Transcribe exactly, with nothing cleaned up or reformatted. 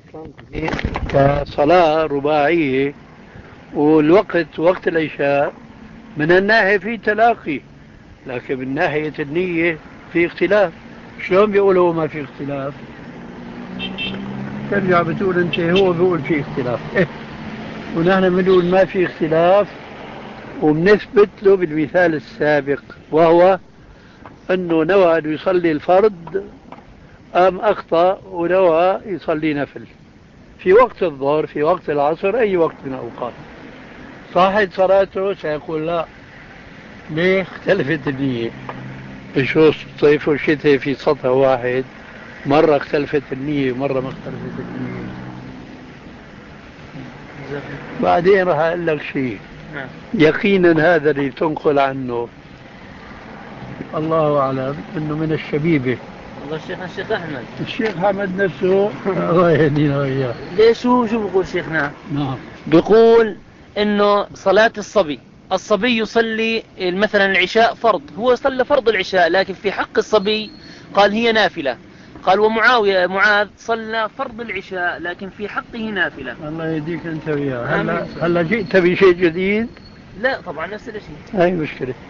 كصلاة رباعية والوقت وقت العشاء، من الناحية في تلاقي، لكن من ناحية النية في اختلاف. شلون بيقولوا ما في اختلاف؟ ترجع بتقول انت هو بيقول في اختلاف إيه؟ ونحن بنقول ما في اختلاف، وبنثبت له بالمثال السابق، وهو انه نوى ان يصلي الفرض ام اخطأ ونوى يصلي نفل في وقت الظهر، في وقت العصر، اي وقت من الاوقات، صاحت صلاته؟ سيقول لا. ليه؟ اختلفت النية. بشوف الصيف والشتاء في سطح واحد، مرة اختلفت النية ومرة ما اختلفت النية. بعدين راح اقول لك شيء يقينا هذا اللي تنقل عنه الله اعلم انه من الشبيبه. والله الشيخنا الشيخ احمد الشيخ احمد نفسه الله يهدينا واياه. ليش هو شو بيقول شيخنا؟ نعم، بيقول انه صلاة الصبي الصبي يصلي مثلا العشاء فرض، هو صلى فرض العشاء، لكن في حق الصبي قال هي نافلة. قال ومعاوية معاذ صلى فرض العشاء لكن في حقه نافلة. الله يهديك انت وياه. هلا هلا جئت بشيء جديد؟ لا طبعا نفس الشيء. هاي مشكلة.